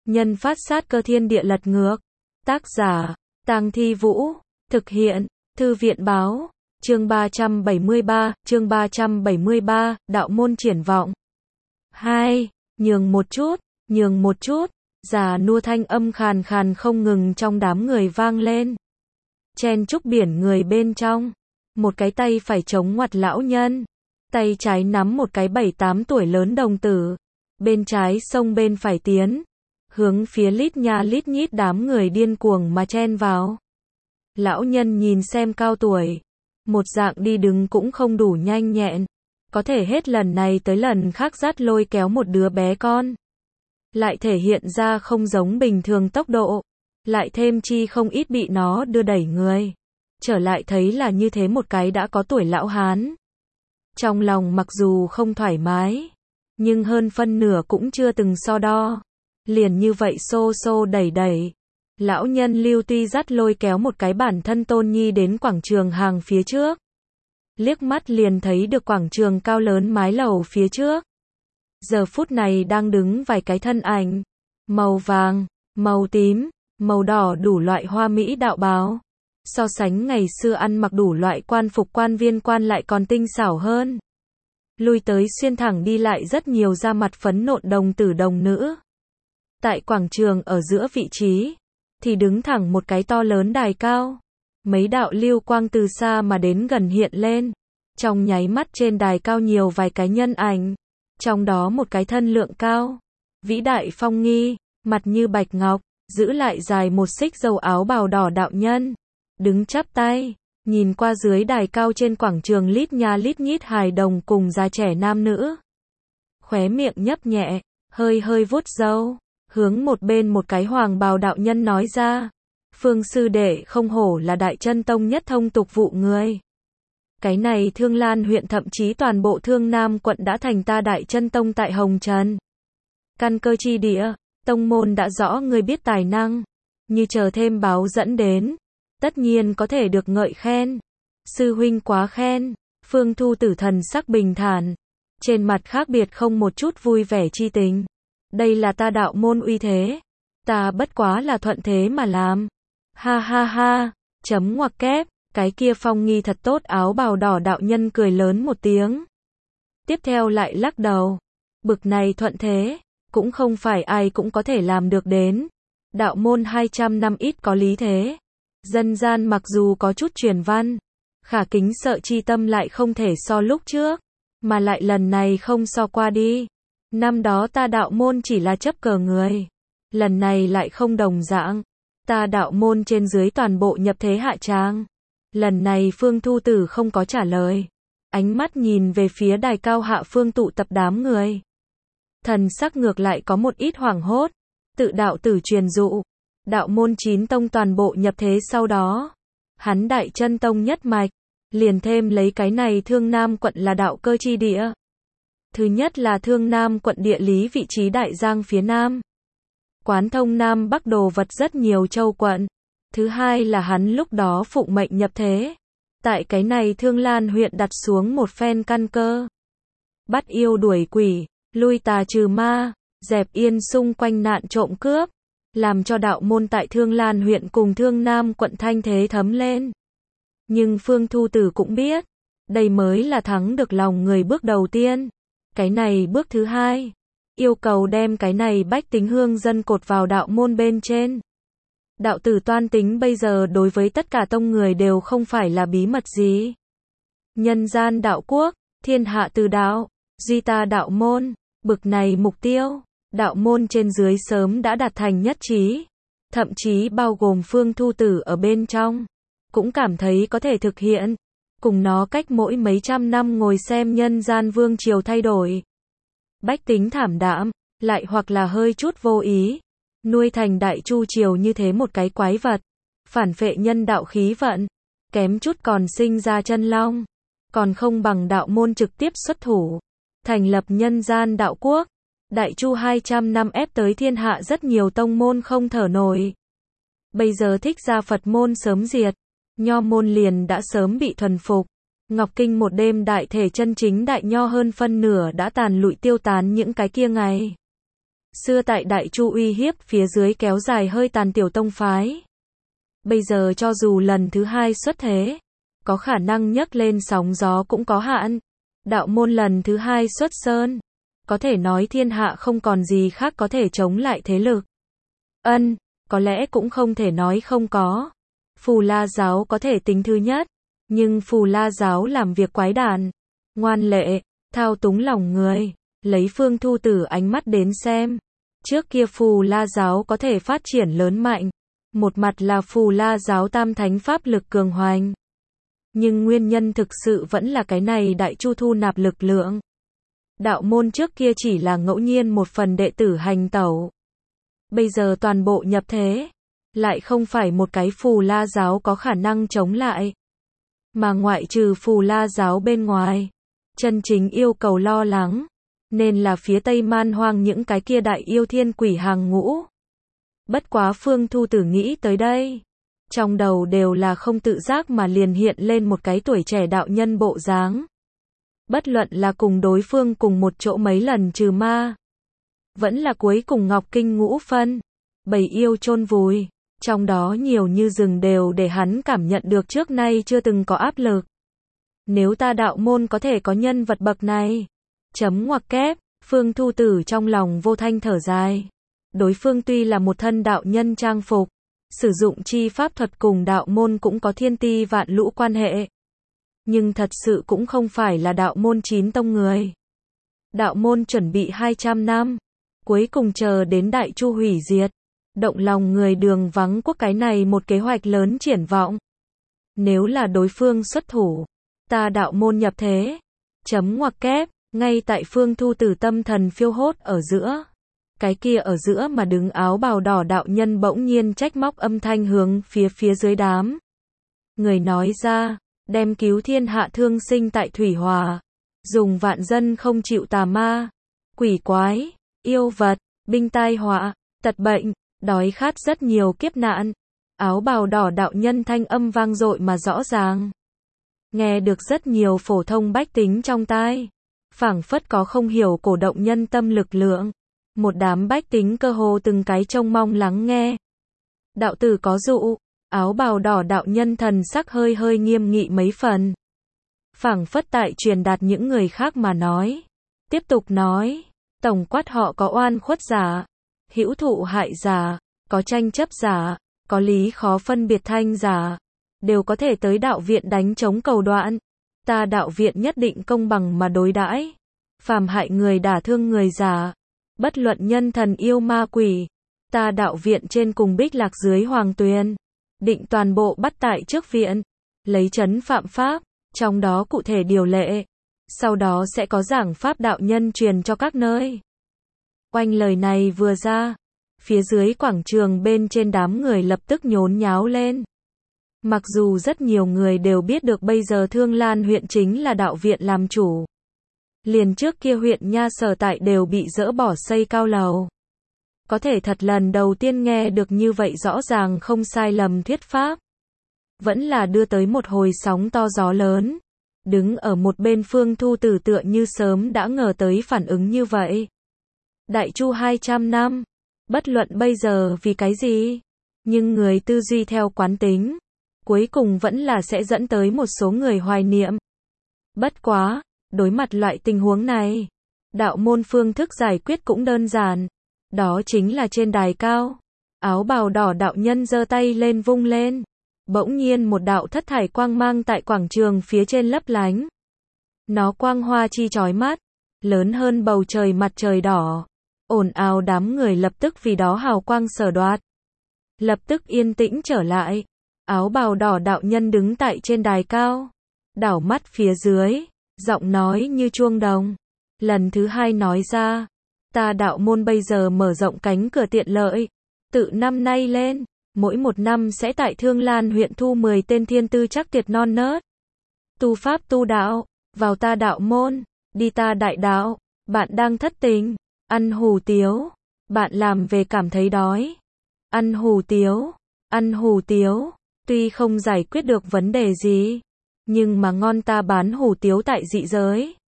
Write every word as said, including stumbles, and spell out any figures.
Nhân phát sát cơ thiên địa lật ngược. Tác giả, Tang Thi Vũ. Thực hiện, Thư viện Báo. Chương ba trăm bảy mươi ba, chương ba trăm bảy mươi ba, đạo môn triển vọng. hai. Nhường một chút, nhường một chút, già nua thanh âm khàn khàn không ngừng trong đám người vang lên. Chen chúc biển người bên trong. Một cái tay phải chống ngoặt lão nhân. Tay trái nắm một cái bảy tám tuổi lớn đồng tử. Bên trái xông bên phải tiến. Hướng phía lít nha lít nhít đám người điên cuồng mà chen vào. Lão nhân nhìn xem cao tuổi. Một dạng đi đứng cũng không đủ nhanh nhẹn. Có thể hết lần này tới lần khác dắt lôi kéo một đứa bé con. Lại thể hiện ra không giống bình thường tốc độ. Lại thêm chi không ít bị nó đưa đẩy người. Trở lại thấy là như thế một cái đã có tuổi lão hán. Trong lòng mặc dù không thoải mái. Nhưng hơn phân nửa cũng chưa từng so đo. Liền như vậy xô xô đẩy đẩy. Lão nhân Lưu tuy dắt lôi kéo một cái bản thân Tôn Nhi đến quảng trường hàng phía trước. Liếc mắt liền thấy được quảng trường cao lớn mái lầu phía trước. Giờ phút này đang đứng vài cái thân ảnh. Màu vàng, màu tím, màu đỏ đủ loại hoa mỹ đạo bào. So sánh ngày xưa ăn mặc đủ loại quan phục quan viên quan lại còn tinh xảo hơn. Lui tới xuyên thẳng đi lại rất nhiều da mặt phấn nộn đồng tử đồng nữ. Tại quảng trường ở giữa vị trí, thì đứng thẳng một cái to lớn đài cao. Mấy đạo lưu quang từ xa mà đến gần hiện lên. Trong nháy mắt trên đài cao nhiều vài cái nhân ảnh. Trong đó một cái thân lượng cao, vĩ đại phong nghi, mặt như bạch ngọc, giữ lại dài một xích dầu áo bào đỏ đạo nhân. Đứng chắp tay, nhìn qua dưới đài cao trên quảng trường lít nha lít nhít hài đồng cùng già trẻ nam nữ. Khóe miệng nhấp nhẹ, hơi hơi vuốt râu, hướng một bên một cái hoàng bào đạo nhân nói ra. Phương sư đệ không hổ là đại chân tông nhất thông tục vụ người. Cái này Thương Lan huyện thậm chí toàn bộ Thương Nam quận đã thành ta đại chân tông tại Hồng Trần. Căn cơ chi địa, tông môn đã rõ người biết tài năng. Như chờ thêm báo dẫn đến. Tất nhiên có thể được ngợi khen. Sư huynh quá khen. Phương Thu Tử thần sắc bình thản. Trên mặt khác biệt không một chút vui vẻ chi tình. Đây là ta đạo môn uy thế. Ta bất quá là thuận thế mà làm. Ha ha ha. Chấm ngoặc kép. Cái kia phong nghi thật tốt áo bào đỏ đạo nhân cười lớn một tiếng. Tiếp theo lại lắc đầu. Bực này thuận thế. Cũng không phải ai cũng có thể làm được đến. Đạo môn hai trăm năm ít có lý thế. Dân gian mặc dù có chút truyền văn, khả kính sợ chi tâm lại không thể so lúc trước, mà lại lần này không so qua đi. Năm đó ta đạo môn chỉ là chấp cờ người, lần này lại không đồng dạng. Ta đạo môn trên dưới toàn bộ nhập thế hạ tràng. Lần này Phương Thu Tử không có trả lời, ánh mắt nhìn về phía đài cao hạ phương tụ tập đám người. Thần sắc ngược lại có một ít hoảng hốt, tự đạo tử truyền dụ. Đạo môn chín tông toàn bộ nhập thế sau đó. Hắn đại chân tông nhất mạch. Liền thêm lấy cái này Thương Nam quận là đạo cơ chi địa. Thứ nhất là Thương Nam quận địa lý vị trí đại giang phía Nam. Quán thông Nam Bắc đồ vật rất nhiều châu quận. Thứ hai là hắn lúc đó phụng mệnh nhập thế. Tại cái này Thương Lan huyện đặt xuống một phen căn cơ. Bắt yêu đuổi quỷ, lui tà trừ ma, dẹp yên xung quanh nạn trộm cướp. Làm cho đạo môn tại Thương Lan huyện cùng Thương Nam quận thanh thế thấm lên. Nhưng Phương Thu Tử cũng biết, đây mới là thắng được lòng người bước đầu tiên. Cái này bước thứ hai, yêu cầu đem cái này bách tính hương dân cột vào đạo môn bên trên. Đạo tử toan tính bây giờ đối với tất cả tông người đều không phải là bí mật gì. Nhân gian đạo quốc, thiên hạ từ đạo, duy ta đạo môn, bực này mục tiêu. Đạo môn trên dưới sớm đã đạt thành nhất trí, thậm chí bao gồm Phương Thu Tử ở bên trong, cũng cảm thấy có thể thực hiện, cùng nó cách mỗi mấy trăm năm ngồi xem nhân gian vương triều thay đổi. Bách tính thảm đạm, lại hoặc là hơi chút vô ý, nuôi thành đại chu triều như thế một cái quái vật, phản phệ nhân đạo khí vận, kém chút còn sinh ra chân long, còn không bằng đạo môn trực tiếp xuất thủ, thành lập nhân gian đạo quốc. Đại chu hai trăm năm ép tới thiên hạ rất nhiều tông môn không thở nổi. Bây giờ thích gia Phật môn sớm diệt, nho môn liền đã sớm bị thuần phục. Ngọc Kinh một đêm đại thể chân chính đại nho hơn phân nửa đã tàn lụi tiêu tán những cái kia ngày. Xưa tại Đại Chu uy hiếp phía dưới kéo dài hơi tàn tiểu tông phái. Bây giờ cho dù lần thứ hai xuất thế, có khả năng nhấc lên sóng gió cũng có hạn. Đạo môn lần thứ hai xuất sơn, có thể nói thiên hạ không còn gì khác có thể chống lại thế lực. Ân, có lẽ cũng không thể nói không có. Phù La giáo có thể tính thứ nhất, nhưng Phù La giáo làm việc quái đản, ngoan lệ, thao túng lòng người, lấy Phương Thu Tử ánh mắt đến xem. Trước kia Phù La giáo có thể phát triển lớn mạnh, một mặt là Phù La giáo tam thánh pháp lực cường hoành. Nhưng nguyên nhân thực sự vẫn là cái này Đại Chu thu nạp lực lượng. Đạo môn trước kia chỉ là ngẫu nhiên một phần đệ tử hành tẩu. Bây giờ toàn bộ nhập thế, lại không phải một cái Phù La giáo có khả năng chống lại. Mà ngoại trừ Phù La giáo bên ngoài, chân chính yêu cầu lo lắng, nên là phía Tây Man Hoang những cái kia đại yêu thiên quỷ hàng ngũ. Bất quá Phương Thu Tử nghĩ tới đây, trong đầu đều là không tự giác mà liền hiện lên một cái tuổi trẻ đạo nhân bộ dáng. Bất luận là cùng đối phương cùng một chỗ mấy lần trừ ma, vẫn là cuối cùng Ngọc Kinh ngũ phân, bầy yêu chôn vùi, trong đó nhiều như rừng đều để hắn cảm nhận được trước nay chưa từng có áp lực. Nếu ta đạo môn có thể có nhân vật bậc này, chấm ngoặc kép, Phương Thu Tử trong lòng vô thanh thở dài. Đối phương tuy là một thân đạo nhân trang phục, sử dụng chi pháp thuật cùng đạo môn cũng có thiên ti vạn lũ quan hệ. Nhưng thật sự cũng không phải là đạo môn chín tông người. Đạo môn chuẩn bị hai trăm năm, cuối cùng chờ đến Đại Chu hủy diệt, động lòng người đường vắng quốc cái này một kế hoạch lớn triển vọng. Nếu là đối phương xuất thủ, ta đạo môn nhập thế, chấm ngoặc kép, ngay tại Phương Thu Tử tâm thần phiêu hốt ở giữa. Cái kia ở giữa mà đứng áo bào đỏ đạo nhân bỗng nhiên trách móc âm thanh hướng phía phía dưới đám. Người nói ra, đem cứu thiên hạ thương sinh tại Thủy Hòa, dùng vạn dân không chịu tà ma, quỷ quái, yêu vật, binh tai họa, tật bệnh, đói khát rất nhiều kiếp nạn. Áo bào đỏ đạo nhân thanh âm vang dội mà rõ ràng. Nghe được rất nhiều phổ thông bách tính trong tai, phảng phất có không hiểu cổ động nhân tâm lực lượng. Một đám bách tính cơ hồ từng cái trông mong lắng nghe. Đạo tử có dụ, áo bào đỏ đạo nhân thần sắc hơi hơi nghiêm nghị mấy phần. Phảng phất tại truyền đạt những người khác mà nói. Tiếp tục nói, tổng quát họ có oan khuất giả, hữu thụ hại giả, có tranh chấp giả, có lý khó phân biệt thanh giả, đều có thể tới đạo viện đánh chống cầu đoạn. Ta đạo viện nhất định công bằng mà đối đãi, phàm hại người đả thương người giả, bất luận nhân thần yêu ma quỷ, ta đạo viện trên cùng Bích Lạc dưới Hoàng Tuyền, định toàn bộ bắt tại trước viện, lấy trấn phạm pháp, trong đó cụ thể điều lệ, sau đó sẽ có giảng pháp đạo nhân truyền cho các nơi. Oanh lời này vừa ra, phía dưới quảng trường bên trên đám người lập tức nhốn nháo lên. Mặc dù rất nhiều người đều biết được bây giờ Thương Lan huyện chính là đạo viện làm chủ. Liền trước kia huyện nha sở tại đều bị dỡ bỏ xây cao lầu. Có thể thật lần đầu tiên nghe được như vậy rõ ràng không sai lầm thuyết pháp. Vẫn là đưa tới một hồi sóng to gió lớn. Đứng ở một bên Phương Thu Tử tựa như sớm đã ngờ tới phản ứng như vậy. Đại Chu hai trăm năm, bất luận bây giờ vì cái gì, nhưng người tư duy theo quán tính, cuối cùng vẫn là sẽ dẫn tới một số người hoài niệm. Bất quá, đối mặt loại tình huống này, đạo môn phương thức giải quyết cũng đơn giản, đó chính là trên đài cao, áo bào đỏ đạo nhân giơ tay lên vung lên, bỗng nhiên một đạo thất thải quang mang tại quảng trường phía trên lấp lánh. Nó quang hoa chi chói mắt, lớn hơn bầu trời mặt trời đỏ, ồn ào đám người lập tức vì đó hào quang sở đoạt. Lập tức yên tĩnh trở lại, áo bào đỏ đạo nhân đứng tại trên đài cao, đảo mắt phía dưới, giọng nói như chuông đồng. Lần thứ hai nói ra, ta đạo môn bây giờ mở rộng cánh cửa tiện lợi, tự năm nay lên, mỗi một năm sẽ tại Thương Lan huyện thu mười tên thiên tư chắc tuyệt non nớt. Tu pháp tu đạo, vào ta đạo môn, đi ta đại đạo, bạn đang thất tình, ăn hủ tiếu, bạn làm về cảm thấy đói. Ăn hủ tiếu, ăn hủ tiếu, tuy không giải quyết được vấn đề gì, nhưng mà ngon ta bán hủ tiếu tại dị giới.